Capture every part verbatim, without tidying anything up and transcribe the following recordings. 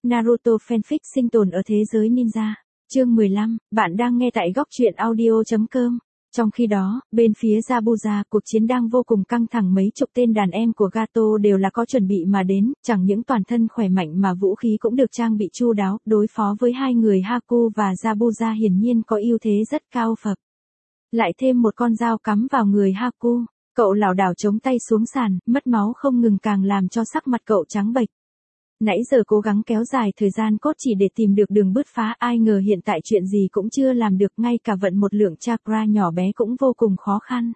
Naruto fanfic sinh tồn ở thế giới ninja. Chương mười lăm, bạn đang nghe tại góc truyện audio chấm com. Trong khi đó, bên phía Zabuza, cuộc chiến đang vô cùng căng thẳng, mấy chục tên đàn em của Gato đều là có chuẩn bị mà đến, chẳng những toàn thân khỏe mạnh mà vũ khí cũng được trang bị chu đáo, đối phó với hai người Haku và Zabuza hiển nhiên có ưu thế rất cao phập. Lại thêm một con dao cắm vào người Haku, cậu lảo đảo chống tay xuống sàn, mất máu không ngừng càng làm cho sắc mặt cậu trắng bệch. Nãy giờ cố gắng kéo dài thời gian cốt chỉ để tìm được đường bứt phá, ai ngờ hiện tại chuyện gì cũng chưa làm được, ngay cả vận một lượng chakra nhỏ bé cũng vô cùng khó khăn.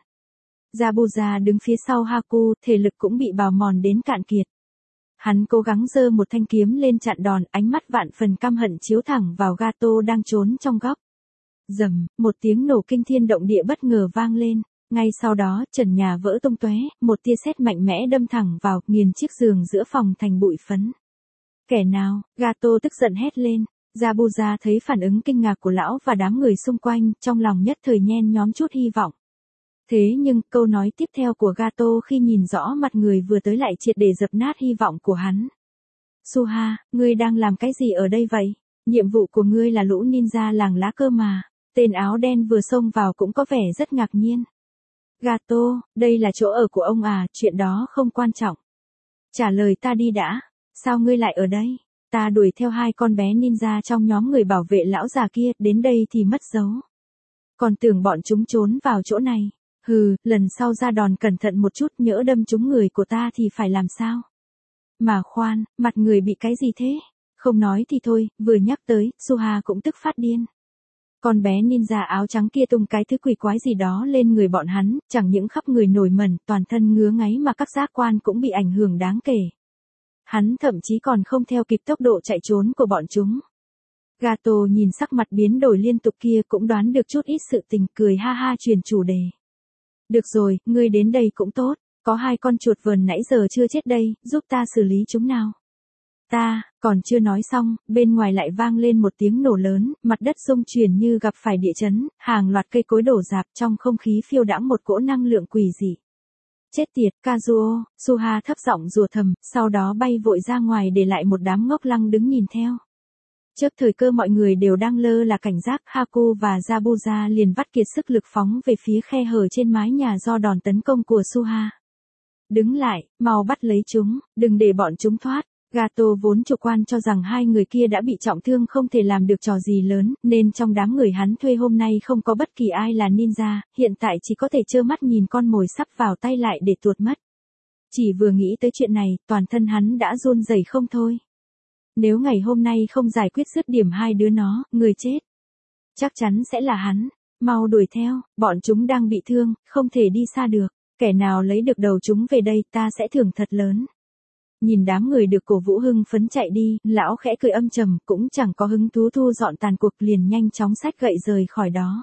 Zabuza đứng phía sau Haku, thể lực cũng bị bào mòn đến cạn kiệt. Hắn cố gắng giơ một thanh kiếm lên chặn đòn, ánh mắt vạn phần căm hận chiếu thẳng vào Gato đang trốn trong góc. Rầm, một tiếng nổ kinh thiên động địa bất ngờ vang lên. Ngay sau đó, trần nhà vỡ tung tóe, một tia sét mạnh mẽ đâm thẳng vào, nghiền chiếc giường giữa phòng thành bụi phấn. Kẻ nào? Gato tức giận hét lên. Zabuza thấy phản ứng kinh ngạc của lão và đám người xung quanh, trong lòng nhất thời nhen nhóm chút hy vọng. Thế nhưng, câu nói tiếp theo của Gato khi nhìn rõ mặt người vừa tới lại triệt để dập nát hy vọng của hắn. Suha, ngươi đang làm cái gì ở đây vậy? Nhiệm vụ của ngươi là lũ ninja làng lá cơ mà. Tên áo đen vừa xông vào cũng có vẻ rất ngạc nhiên. Gato, đây là chỗ ở của ông à, chuyện đó không quan trọng. Trả lời ta đi đã. Sao ngươi lại ở đây? Ta đuổi theo hai con bé ninja trong nhóm người bảo vệ lão già kia, đến đây thì mất dấu. Còn tưởng bọn chúng trốn vào chỗ này. Hừ, lần sau ra đòn cẩn thận một chút, nhỡ đâm trúng người của ta thì phải làm sao? Mà khoan, mặt người bị cái gì thế? Không nói thì thôi, vừa nhắc tới, Suha cũng tức phát điên. Con bé ninja áo trắng kia tung cái thứ quỷ quái gì đó lên người bọn hắn, chẳng những khắp người nổi mẩn, toàn thân ngứa ngáy mà các giác quan cũng bị ảnh hưởng đáng kể. Hắn thậm chí còn không theo kịp tốc độ chạy trốn của bọn chúng. Gato nhìn sắc mặt biến đổi liên tục kia cũng đoán được chút ít sự tình, cười ha ha chuyển chủ đề. Được rồi, ngươi đến đây cũng tốt, có hai con chuột vờn nãy giờ chưa chết đây, giúp ta xử lý chúng nào. Ta, còn chưa nói xong, bên ngoài lại vang lên một tiếng nổ lớn, mặt đất rung chuyển như gặp phải địa chấn, hàng loạt cây cối đổ rạp, trong không khí phiêu đãng một cỗ năng lượng quỷ dị. Chết tiệt, Kazuo, Suha thấp giọng rủa thầm, sau đó bay vội ra ngoài để lại một đám ngốc lăng đứng nhìn theo. Trước thời cơ mọi người đều đang lơ là cảnh giác, Haku và Zabuza liền vắt kiệt sức lực phóng về phía khe hở trên mái nhà do đòn tấn công của Suha. Đứng lại, mau bắt lấy chúng, đừng để bọn chúng thoát. Gato vốn chủ quan cho rằng hai người kia đã bị trọng thương không thể làm được trò gì lớn, nên trong đám người hắn thuê hôm nay không có bất kỳ ai là ninja, hiện tại chỉ có thể trơ mắt nhìn con mồi sắp vào tay lại để tuột mất. Chỉ vừa nghĩ tới chuyện này, toàn thân hắn đã run rẩy không thôi. Nếu ngày hôm nay không giải quyết dứt điểm hai đứa nó, người chết chắc chắn sẽ là hắn. Mau đuổi theo, bọn chúng đang bị thương, không thể đi xa được. Kẻ nào lấy được đầu chúng về đây, ta sẽ thưởng thật lớn. Nhìn đám người được cổ vũ hưng phấn chạy đi, lão khẽ cười âm trầm, cũng chẳng có hứng thú thu dọn tàn cuộc, liền nhanh chóng xách gậy rời khỏi đó.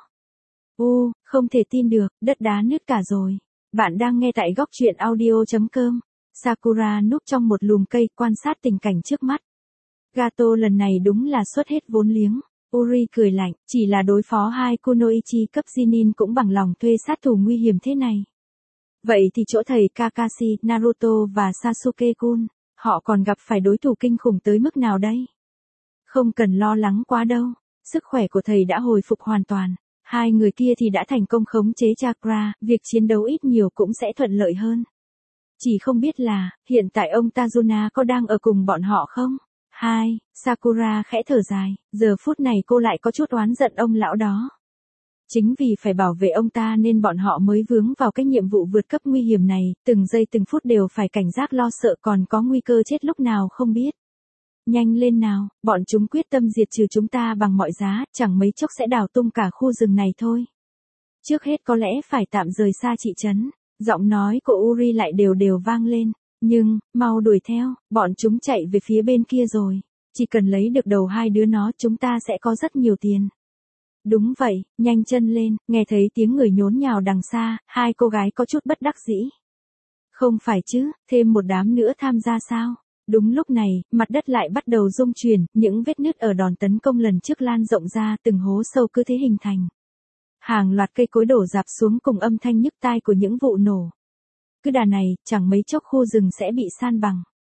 U, không thể tin được, đất đá nứt cả rồi. Bạn đang nghe tại góc truyện audio chấm com. Sakura núp trong một lùm cây, quan sát tình cảnh trước mắt. Gato lần này đúng là xuất hết vốn liếng. Uri cười lạnh, chỉ là đối phó hai kunoichi cấp Jinin cũng bằng lòng thuê sát thủ nguy hiểm thế này. Vậy thì chỗ thầy Kakashi, Naruto và Sasuke-kun, họ còn gặp phải đối thủ kinh khủng tới mức nào đây? Không cần lo lắng quá đâu, sức khỏe của thầy đã hồi phục hoàn toàn, hai người kia thì đã thành công khống chế chakra, việc chiến đấu ít nhiều cũng sẽ thuận lợi hơn. Chỉ không biết là, hiện tại ông Tajuna có đang ở cùng bọn họ không? Hai, Sakura khẽ thở dài, giờ phút này cô lại có chút oán giận ông lão đó. Chính vì phải bảo vệ ông ta nên bọn họ mới vướng vào cái nhiệm vụ vượt cấp nguy hiểm này, từng giây từng phút đều phải cảnh giác lo sợ, còn có nguy cơ chết lúc nào không biết. Nhanh lên nào, bọn chúng quyết tâm diệt trừ chúng ta bằng mọi giá, chẳng mấy chốc sẽ đào tung cả khu rừng này thôi. Trước hết có lẽ phải tạm rời xa thị trấn, giọng nói của Uri lại đều đều vang lên, nhưng, mau đuổi theo, bọn chúng chạy về phía bên kia rồi, chỉ cần lấy được đầu hai đứa nó chúng ta sẽ có rất nhiều tiền. Đúng vậy, nhanh chân lên, nghe thấy tiếng người nhốn nhào đằng xa, hai cô gái có chút bất đắc dĩ. Không phải chứ, thêm một đám nữa tham gia sao? Đúng lúc này, mặt đất lại bắt đầu rung chuyển, những vết nứt ở đòn tấn công lần trước lan rộng ra, từng hố sâu cứ thế hình thành. Hàng loạt cây cối đổ rạp xuống cùng âm thanh nhức tai của những vụ nổ. Cứ đà này, chẳng mấy chốc khu rừng sẽ bị san bằng.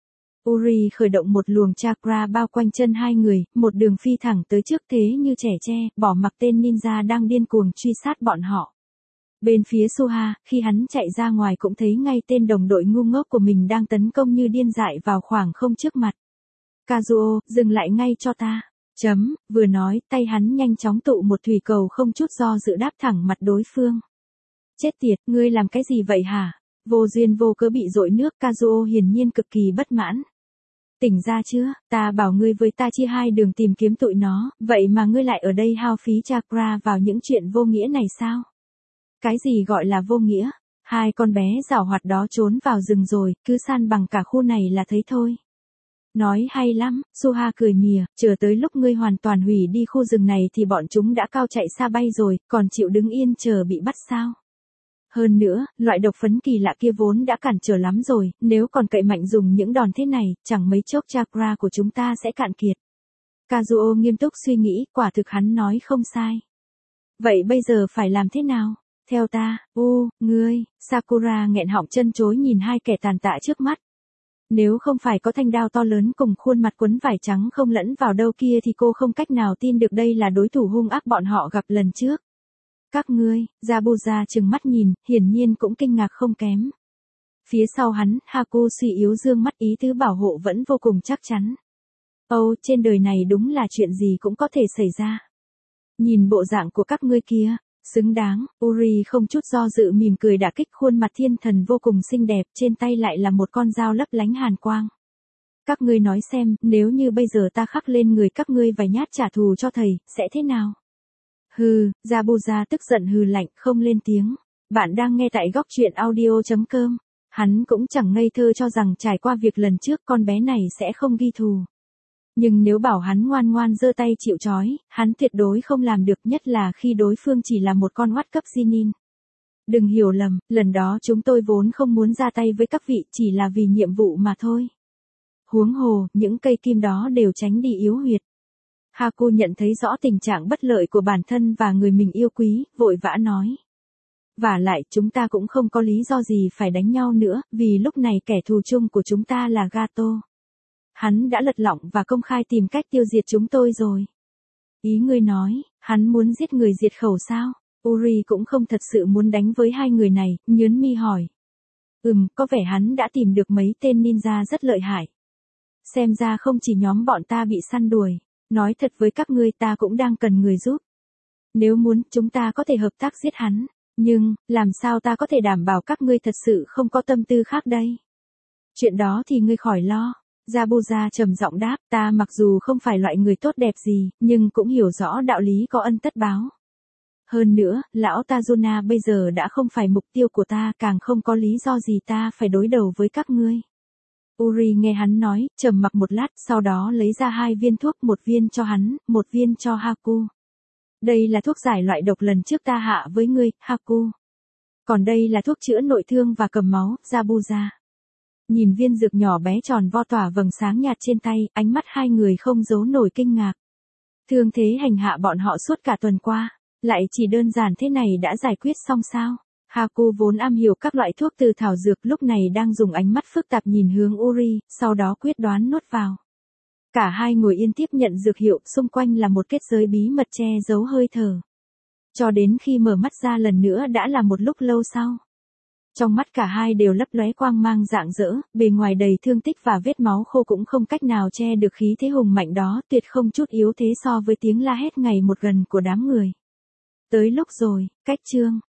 Uri khởi động một luồng chakra bao quanh chân hai người, một đường phi thẳng tới trước thế như trẻ tre, bỏ mặc tên ninja đang điên cuồng truy sát bọn họ. Bên phía Suha, khi hắn chạy ra ngoài cũng thấy ngay tên đồng đội ngu ngốc của mình đang tấn công như điên dại vào khoảng không trước mặt. Kazuo, dừng lại ngay cho ta. Chấm, vừa nói, tay hắn nhanh chóng tụ một thủy cầu không chút do dự đáp thẳng mặt đối phương. Chết tiệt, ngươi làm cái gì vậy hả? Vô duyên vô cớ bị dội nước, Kazuo hiển nhiên cực kỳ bất mãn. Tỉnh ra chưa, ta bảo ngươi với ta chia hai đường tìm kiếm tụi nó, vậy mà ngươi lại ở đây hao phí chakra vào những chuyện vô nghĩa này sao? Cái gì gọi là vô nghĩa? Hai con bé giảo hoạt đó trốn vào rừng rồi, cứ san bằng cả khu này là thấy thôi. Nói hay lắm, Suha cười mỉa, chờ tới lúc ngươi hoàn toàn hủy đi khu rừng này thì bọn chúng đã cao chạy xa bay rồi, còn chịu đứng yên chờ bị bắt sao? Hơn nữa, loại độc phấn kỳ lạ kia vốn đã cản trở lắm rồi, nếu còn cậy mạnh dùng những đòn thế này, chẳng mấy chốc chakra của chúng ta sẽ cạn kiệt. Kazuo nghiêm túc suy nghĩ, quả thực hắn nói không sai. Vậy bây giờ phải làm thế nào? Theo ta, u, ngươi, Sakura nghẹn họng chân chối nhìn hai kẻ tàn tạ trước mắt. Nếu không phải có thanh đao to lớn cùng khuôn mặt quấn vải trắng không lẫn vào đâu kia thì cô không cách nào tin được đây là đối thủ hung ác bọn họ gặp lần trước. Các ngươi, Zabuza trừng mắt nhìn, hiển nhiên cũng kinh ngạc không kém. Phía sau hắn, Haku suy yếu dương mắt, ý tứ bảo hộ vẫn vô cùng chắc chắn. Âu, trên đời này đúng là chuyện gì cũng có thể xảy ra. Nhìn bộ dạng của các ngươi kia, xứng đáng, Uri không chút do dự mỉm cười đả kích khuôn mặt thiên thần vô cùng xinh đẹp, trên tay lại là một con dao lấp lánh hàn quang. Các ngươi nói xem, nếu như bây giờ ta khắc lên người các ngươi vài nhát trả thù cho thầy, sẽ thế nào? Hừ, Zabuza tức giận hừ lạnh, không lên tiếng. Bạn đang nghe tại góc truyện audio chấm com. Hắn cũng chẳng ngây thơ cho rằng trải qua việc lần trước con bé này sẽ không ghi thù. Nhưng nếu bảo hắn ngoan ngoan giơ tay chịu trói, hắn tuyệt đối không làm được, nhất là khi đối phương chỉ là một con oát cấp Sinin. Đừng hiểu lầm, lần đó chúng tôi vốn không muốn ra tay với các vị, chỉ là vì nhiệm vụ mà thôi. Huống hồ, những cây kim đó đều tránh đi yếu huyệt. Haku nhận thấy rõ tình trạng bất lợi của bản thân và người mình yêu quý, vội vã nói. Vả lại, chúng ta cũng không có lý do gì phải đánh nhau nữa, vì lúc này kẻ thù chung của chúng ta là Gato. Hắn đã lật lọng và công khai tìm cách tiêu diệt chúng tôi rồi. Ý ngươi nói, hắn muốn giết người diệt khẩu sao? Uri cũng không thật sự muốn đánh với hai người này, nhớn mi hỏi. Ừm, có vẻ hắn đã tìm được mấy tên ninja rất lợi hại. Xem ra không chỉ nhóm bọn ta bị săn đuổi. Nói thật với các ngươi, ta cũng đang cần người giúp. Nếu muốn, chúng ta có thể hợp tác giết hắn. Nhưng, làm sao ta có thể đảm bảo các ngươi thật sự không có tâm tư khác đây? Chuyện đó thì ngươi khỏi lo. Zabuza trầm giọng đáp, ta mặc dù không phải loại người tốt đẹp gì, nhưng cũng hiểu rõ đạo lý có ân tất báo. Hơn nữa, lão Tajuna bây giờ đã không phải mục tiêu của ta, càng không có lý do gì ta phải đối đầu với các ngươi. Uri nghe hắn nói, trầm mặc một lát, sau đó lấy ra hai viên thuốc, một viên cho hắn, một viên cho Haku. Đây là thuốc giải loại độc lần trước ta hạ với ngươi, Haku. Còn đây là thuốc chữa nội thương và cầm máu, Zabuza. Nhìn viên dược nhỏ bé tròn vo tỏa vầng sáng nhạt trên tay, ánh mắt hai người không giấu nổi kinh ngạc. Thương thế hành hạ bọn họ suốt cả tuần qua, lại chỉ đơn giản thế này đã giải quyết xong sao? Haku vốn am hiểu các loại thuốc từ thảo dược, lúc này đang dùng ánh mắt phức tạp nhìn hướng Uri, sau đó quyết đoán nuốt vào. Cả hai ngồi yên tiếp nhận dược hiệu, xung quanh là một kết giới bí mật che giấu hơi thở. Cho đến khi mở mắt ra lần nữa đã là một lúc lâu sau. Trong mắt cả hai đều lấp lóe quang mang rạng rỡ, bề ngoài đầy thương tích và vết máu khô cũng không cách nào che được khí thế hùng mạnh đó, tuyệt không chút yếu thế so với tiếng la hét ngày một gần của đám người. Tới lúc rồi, cách chương.